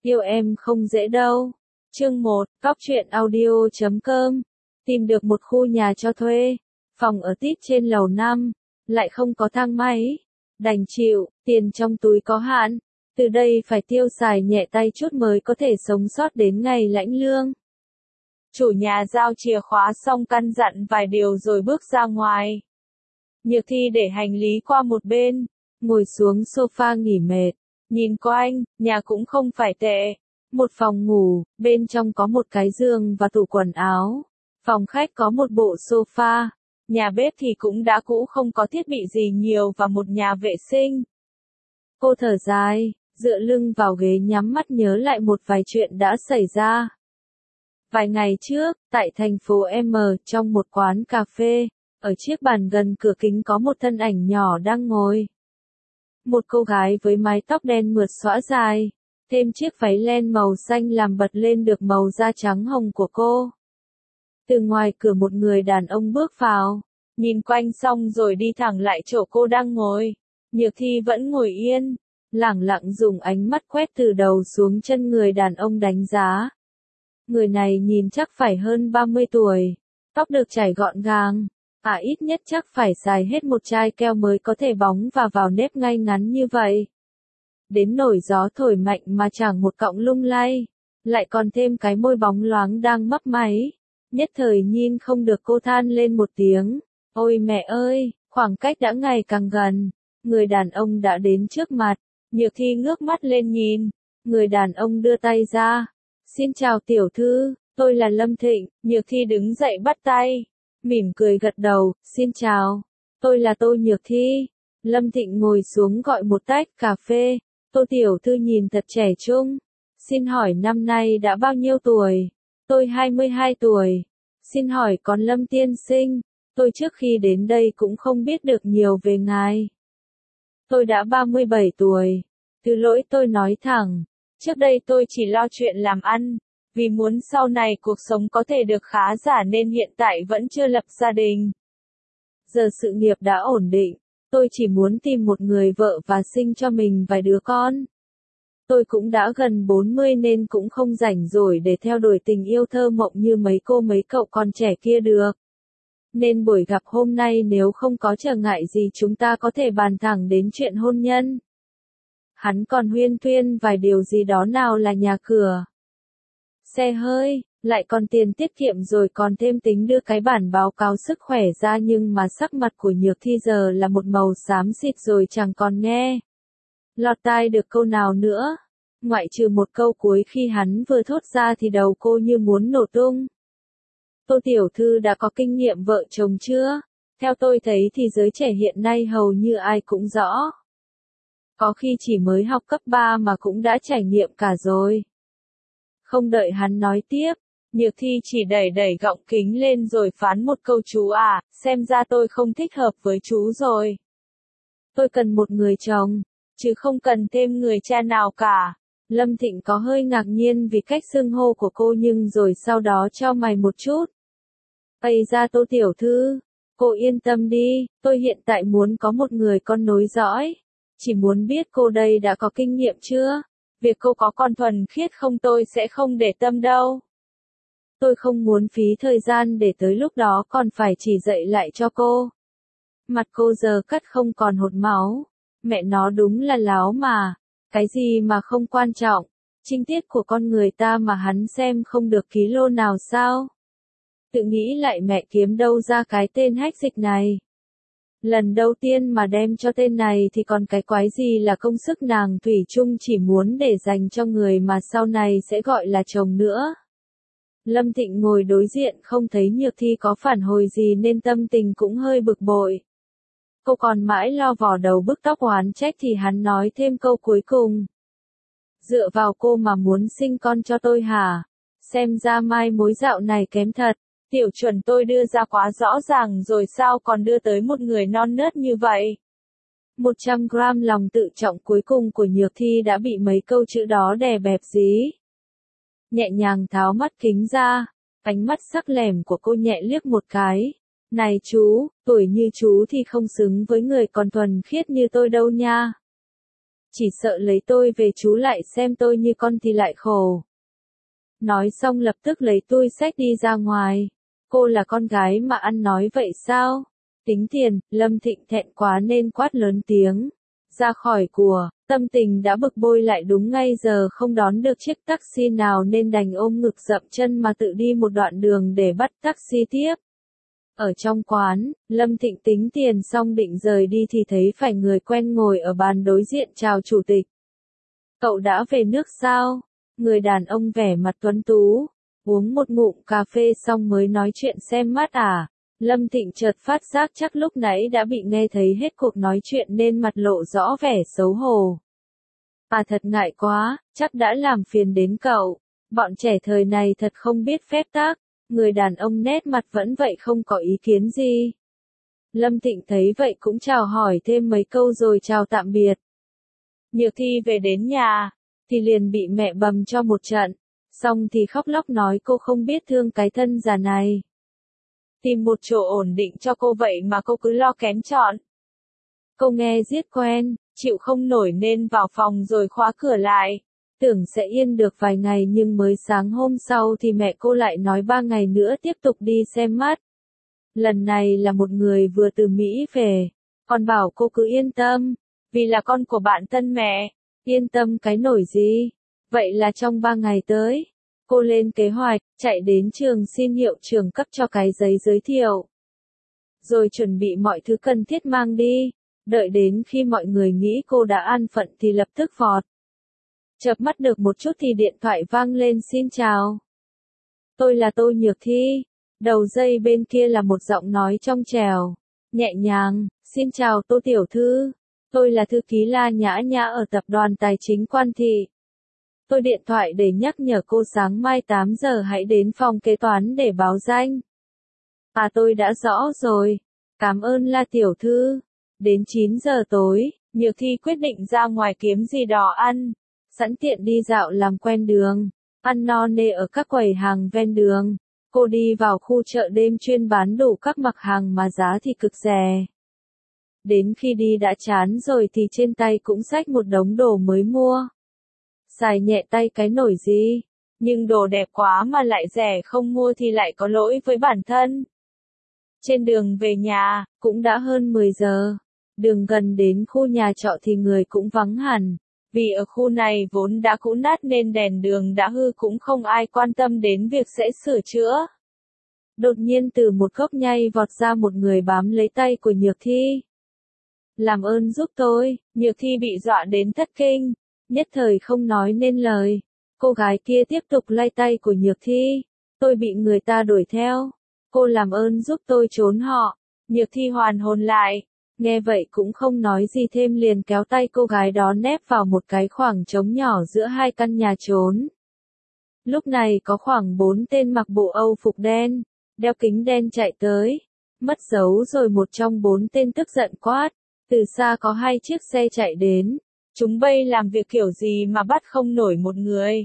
Yêu em không dễ đâu. Chương 1, Cóc truyện audio.com. Tìm được một khu nhà cho thuê, phòng ở tít trên lầu 5, lại không có thang máy. Đành chịu, tiền trong túi có hạn, từ đây phải tiêu xài nhẹ tay chút mới có thể sống sót đến ngày lãnh lương. Chủ nhà giao chìa khóa xong căn dặn vài điều rồi bước ra ngoài. Nhược Thi để hành lý qua một bên, ngồi xuống sofa nghỉ mệt, nhìn quanh, nhà cũng không phải tệ. Một phòng ngủ, bên trong có một cái giường và tủ quần áo. Phòng khách có một bộ sofa. Nhà bếp thì cũng đã cũ không có thiết bị gì nhiều và một nhà vệ sinh. Cô thở dài, dựa lưng vào ghế nhắm mắt nhớ lại một vài chuyện đã xảy ra. Vài ngày trước, tại thành phố M, trong một quán cà phê, ở chiếc bàn gần cửa kính có một thân ảnh nhỏ đang ngồi. Một cô gái với mái tóc đen mượt xõa dài, thêm chiếc váy len màu xanh làm bật lên được màu da trắng hồng của cô. Từ ngoài cửa một người đàn ông bước vào, nhìn quanh xong rồi đi thẳng lại chỗ cô đang ngồi. Nhược Thi vẫn ngồi yên, lẳng lặng dùng ánh mắt quét từ đầu xuống chân người đàn ông đánh giá. Người này nhìn chắc phải hơn 30 tuổi, tóc được chải gọn gàng, ít nhất chắc phải xài hết một chai keo mới có thể bóng và vào nếp ngay ngắn như vậy. Đến nổi gió thổi mạnh mà chẳng một cọng lung lay, lại còn thêm cái môi bóng loáng đang mấp máy. Nhất thời nhìn không được cô than lên một tiếng. Ôi mẹ ơi, khoảng cách đã ngày càng gần. Người đàn ông đã đến trước mặt. Nhược Thi ngước mắt lên nhìn. Người đàn ông đưa tay ra. Xin chào tiểu thư, tôi là Lâm Thịnh. Nhược Thi đứng dậy bắt tay, mỉm cười gật đầu. Xin chào, tôi là Tô Nhược Thi. Lâm Thịnh ngồi xuống gọi một tách cà phê. Tô tiểu thư nhìn thật trẻ trung. Xin hỏi năm nay đã bao nhiêu tuổi? Tôi 22 tuổi. Xin hỏi còn Lâm tiên sinh, tôi trước khi đến đây cũng không biết được nhiều về ngài. Tôi đã 37 tuổi. Thứ lỗi tôi nói thẳng, trước đây tôi chỉ lo chuyện làm ăn, vì muốn sau này cuộc sống có thể được khá giả nên hiện tại vẫn chưa lập gia đình. Giờ sự nghiệp đã ổn định, tôi chỉ muốn tìm một người vợ và sinh cho mình vài đứa con. Tôi cũng đã gần 40 nên cũng không rảnh rỗi để theo đuổi tình yêu thơ mộng như mấy cô mấy cậu con trẻ kia được. Nên buổi gặp hôm nay nếu không có trở ngại gì chúng ta có thể bàn thẳng đến chuyện hôn nhân. Hắn còn huyên thuyên vài điều gì đó, nào là nhà cửa, xe hơi, lại còn tiền tiết kiệm, rồi còn thêm tính đưa cái bản báo cáo sức khỏe ra, nhưng mà sắc mặt của Nhược Thi giờ là một màu xám xịt rồi chẳng còn nghe lọt tai được câu nào nữa. Ngoại trừ một câu cuối khi hắn vừa thốt ra thì đầu cô như muốn nổ tung. Tô tiểu thư đã có kinh nghiệm vợ chồng chưa? Theo tôi thấy thì giới trẻ hiện nay hầu như ai cũng rõ. Có khi chỉ mới học cấp 3 mà cũng đã trải nghiệm cả rồi. Không đợi hắn nói tiếp, Nhược Thi chỉ đẩy gọng kính lên rồi phán một câu: chú à, xem ra tôi không thích hợp với chú rồi. Tôi cần một người chồng, chứ không cần thêm người cha nào cả. Lâm Thịnh có hơi ngạc nhiên vì cách xưng hô của cô, nhưng rồi sau đó chau mày một chút. Ây da Tô tiểu thư, cô yên tâm đi, tôi hiện tại muốn có một người con nối dõi. Chỉ muốn biết cô đây đã có kinh nghiệm chưa? Việc cô có con thuần khiết không tôi sẽ không để tâm đâu. Tôi không muốn phí thời gian để tới lúc đó còn phải chỉ dạy lại cho cô. Mặt cô giờ cắt không còn hột máu. Mẹ nó đúng là láo mà. Cái gì mà không quan trọng, trinh tiết của con người ta mà hắn xem không được ký-lô nào sao? Tự nghĩ lại mẹ kiếm đâu ra cái tên hách dịch này. Lần đầu tiên mà đem cho tên này thì còn cái quái gì là công sức, nàng thủy chung chỉ muốn để dành cho người mà sau này sẽ gọi là chồng nữa. Lâm Thịnh ngồi đối diện không thấy Nhược Thi có phản hồi gì nên tâm tình cũng hơi bực bội. Cô còn mãi lo vò đầu bứt tóc oán trách thì hắn nói thêm câu cuối cùng. Dựa vào cô mà muốn sinh con cho tôi hả? Xem ra mai mối dạo này kém thật. Tiểu chuẩn tôi đưa ra quá rõ ràng rồi sao còn đưa tới một người non nớt như vậy? 100 gram lòng tự trọng cuối cùng của Nhược Thi đã bị mấy câu chữ đó đè bẹp dí. Nhẹ nhàng tháo mắt kính ra, ánh mắt sắc lẻm của cô nhẹ liếc một cái. Này chú, tuổi như chú thì không xứng với người còn thuần khiết như tôi đâu nha. chỉ sợ lấy tôi về chú lại xem tôi như con thì lại khổ. Nói xong lập tức lấy túi xách đi ra ngoài. Cô là con gái mà ăn nói vậy sao? Tính tiền, Lâm Thịnh thẹn quá nên quát lớn tiếng. Ra khỏi của, tâm tình đã bực bội lại đúng ngay giờ không đón được chiếc taxi nào nên đành ôm ngực dậm chân mà tự đi một đoạn đường để bắt taxi tiếp. Ở trong quán, Lâm Thịnh tính tiền xong định rời đi thì thấy phải người quen ngồi ở bàn đối diện chào chủ tịch. Cậu đã về nước sao? Người đàn ông vẻ mặt tuấn tú, uống một ngụm cà phê xong mới nói chuyện xem mắt à. Lâm Thịnh chợt phát giác chắc lúc nãy đã bị nghe thấy hết cuộc nói chuyện nên mặt lộ rõ vẻ xấu hổ. À thật ngại quá, chắc đã làm phiền đến cậu. Bọn trẻ thời này thật không biết phép tắc. Người đàn ông nét mặt vẫn vậy không có ý kiến gì. Lâm Thịnh thấy vậy cũng chào hỏi thêm mấy câu rồi chào tạm biệt. Nhược Thi về đến nhà, thì liền bị mẹ bầm cho một trận. Xong thì khóc lóc nói cô không biết thương cái thân già này. Tìm một chỗ ổn định cho cô vậy mà cô cứ lo kén chọn. Cô nghe giết quen, chịu không nổi nên vào phòng rồi khóa cửa lại. Tưởng sẽ yên được vài ngày nhưng mới sáng hôm sau thì mẹ cô lại nói 3 ngày nữa tiếp tục đi xem mắt. Lần này là một người vừa từ Mỹ về, còn bảo cô cứ yên tâm, vì là con của bạn thân mẹ. Yên tâm cái nổi gì? Vậy là trong 3 ngày tới, cô lên kế hoạch, chạy đến trường xin hiệu trưởng cấp cho cái giấy giới thiệu. Rồi chuẩn bị mọi thứ cần thiết mang đi, đợi đến khi mọi người nghĩ cô đã an phận thì lập tức vọt. Chợp mắt được một chút thì điện thoại vang lên xin chào. Tôi là Tô Nhược Thi. Đầu dây bên kia là một giọng nói trong trẻo, nhẹ nhàng, xin chào Tô Tiểu Thư. Tôi là thư ký La Nhã Nhã ở tập đoàn Tài chính Quan Thị. Tôi điện thoại để nhắc nhở cô sáng mai 8 giờ hãy đến phòng kế toán để báo danh. À tôi đã rõ rồi. Cảm ơn La Tiểu Thư. Đến 9 giờ tối, Nhược Thi quyết định ra ngoài kiếm gì đó ăn. Sẵn tiện đi dạo làm quen đường, ăn no nê ở các quầy hàng ven đường. Cô đi vào khu chợ đêm chuyên bán đủ các mặt hàng mà giá thì cực rẻ. Đến khi đi đã chán rồi thì trên tay cũng xách một đống đồ mới mua. Xài nhẹ tay cái nổi gì, nhưng đồ đẹp quá mà lại rẻ không mua thì lại có lỗi với bản thân. Trên đường về nhà, cũng đã hơn 10 giờ. Đường gần đến khu nhà trọ thì người cũng vắng hẳn. Vì ở khu này vốn đã cũ nát nên đèn đường đã hư cũng không ai quan tâm đến việc sẽ sửa chữa. Đột nhiên từ một góc nhay vọt ra một người bám lấy tay của Nhược Thi. Làm ơn giúp tôi, Nhược Thi bị dọa đến thất kinh, nhất thời không nói nên lời. Cô gái kia tiếp tục lay tay của Nhược Thi. Tôi bị người ta đuổi theo. Cô làm ơn giúp tôi trốn họ. Nhược Thi hoàn hồn lại. Nghe vậy cũng không nói gì thêm liền kéo tay cô gái đó nép vào một cái khoảng trống nhỏ giữa hai căn nhà trốn. Lúc này có khoảng 4 tên mặc bộ Âu phục đen, đeo kính đen chạy tới. Mất dấu rồi một trong 4 tên tức giận quát. Từ xa có 2 chiếc xe chạy đến. Chúng bay làm việc kiểu gì mà bắt không nổi một người.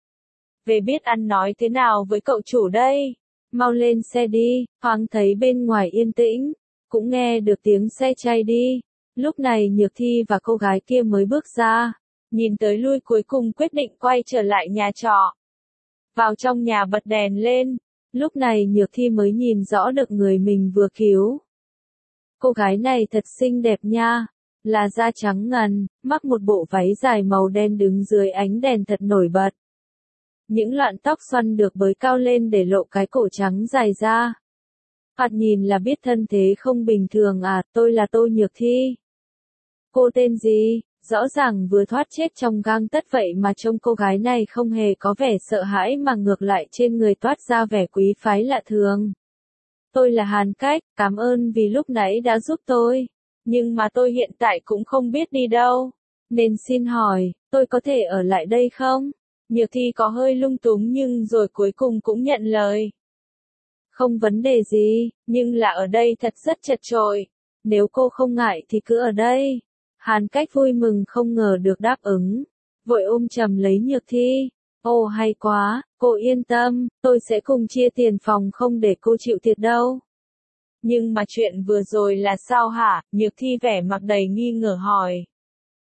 Về biết ăn nói thế nào với cậu chủ đây. Mau lên xe đi, thoáng thấy bên ngoài yên tĩnh. Cũng nghe được tiếng xe chạy đi. Lúc này Nhược Thi và cô gái kia mới bước ra. Nhìn tới lui cuối cùng quyết định quay trở lại nhà trọ. Vào trong nhà bật đèn lên. Lúc này Nhược Thi mới nhìn rõ được người mình vừa cứu. Cô gái này thật xinh đẹp nha. Là da trắng ngần, mặc một bộ váy dài màu đen đứng dưới ánh đèn thật nổi bật. Những lọn tóc xoăn được bới cao lên để lộ cái cổ trắng dài ra. Thoạt nhìn là biết thân thế không bình thường à, tôi là Tô Nhược Thi. Cô tên gì? Rõ ràng vừa thoát chết trong gang tấc vậy mà trông cô gái này không hề có vẻ sợ hãi mà ngược lại trên người toát ra vẻ quý phái lạ thường. Tôi là Hàn Cách, cảm ơn vì lúc nãy đã giúp tôi. Nhưng mà tôi hiện tại cũng không biết đi đâu. Nên xin hỏi, tôi có thể ở lại đây không? Nhược Thi có hơi lung túng nhưng rồi cuối cùng cũng nhận lời. Không vấn đề gì, nhưng là ở đây thật rất chật chội. Nếu cô không ngại thì cứ ở đây. Hàn Cách vui mừng không ngờ được đáp ứng. Vội ôm chầm lấy Nhược Thi. Ồ hay quá, cô yên tâm, tôi sẽ cùng chia tiền phòng không để cô chịu thiệt đâu. Nhưng mà chuyện vừa rồi là sao hả? Nhược Thi vẻ mặt đầy nghi ngờ hỏi.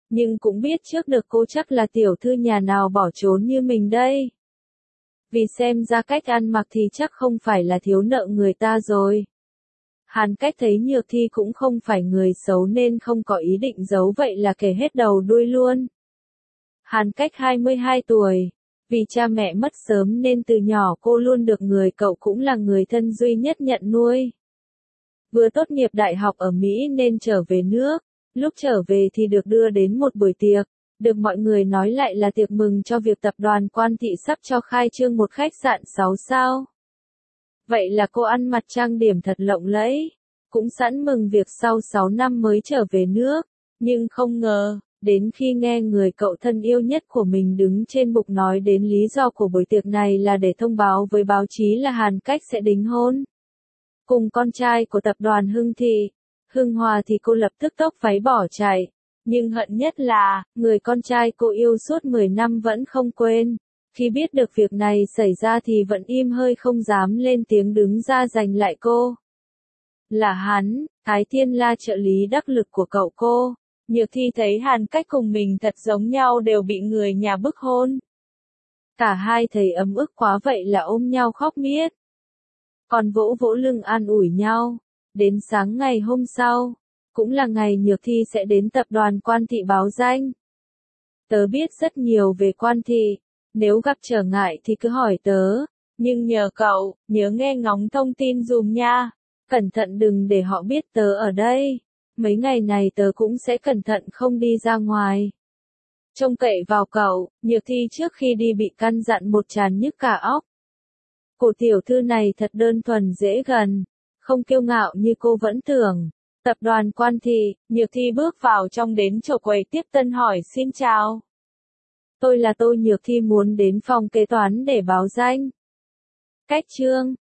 nhưng cũng biết trước được cô chắc là tiểu thư nhà nào bỏ trốn như mình đây. Vì xem ra cách ăn mặc thì chắc không phải là thiếu nợ người ta rồi. Hàn Cách thấy Nhược Thi cũng không phải người xấu nên không có ý định giấu vậy là kể hết đầu đuôi luôn. Hàn Cách 22 tuổi. Vì cha mẹ mất sớm nên từ nhỏ cô luôn được người cậu cũng là người thân duy nhất nhận nuôi. Vừa tốt nghiệp đại học ở Mỹ nên trở về nước. Lúc trở về thì được đưa đến một buổi tiệc. Được mọi người nói lại là tiệc mừng cho việc tập đoàn Quan Thị sắp cho khai trương một khách sạn 6 sao. Vậy là cô ăn mặc trang điểm thật lộng lẫy. Cũng sẵn mừng việc sau 6 năm mới trở về nước. Nhưng không ngờ, đến khi nghe người cậu thân yêu nhất của mình đứng trên bục nói đến lý do của buổi tiệc này là để thông báo với báo chí là Hàn Cách sẽ đính hôn cùng con trai của tập đoàn Hưng Thị, Hưng Hòa, thì cô lập tức tốc váy bỏ chạy. Nhưng hận nhất là, người con trai cô yêu suốt 10 năm vẫn không quên. Khi biết được việc này xảy ra thì vẫn im hơi không dám lên tiếng đứng ra giành lại cô. Là hắn, Thái Thiên La trợ lý đắc lực của cậu cô. Nhược Thi thấy Hàn Cách cùng mình thật giống nhau đều bị người nhà bức hôn. Cả hai thấy ấm ức quá vậy là ôm nhau khóc miết. Còn vỗ vỗ lưng an ủi nhau. Đến sáng ngày hôm sau, cũng là ngày Nhược Thi sẽ đến tập đoàn Quan Thị báo danh. Tớ biết rất nhiều về Quan Thị, nếu gặp trở ngại thì cứ hỏi tớ, nhưng nhờ cậu, nhớ nghe ngóng thông tin dùm nha. Cẩn thận đừng để họ biết tớ ở đây. Mấy ngày này tớ cũng sẽ cẩn thận không đi ra ngoài. Trông cậy vào cậu. Nhược Thi trước khi đi bị căn dặn một tràn nhức cả óc. Cô tiểu thư này thật đơn thuần dễ gần, không kiêu ngạo như cô vẫn tưởng. Tập đoàn Quan Thị, Nhược Thi bước vào trong đến chỗ quầy tiếp tân hỏi xin chào. Tôi là Nhược Thi muốn đến phòng kế toán để báo danh. Cách chương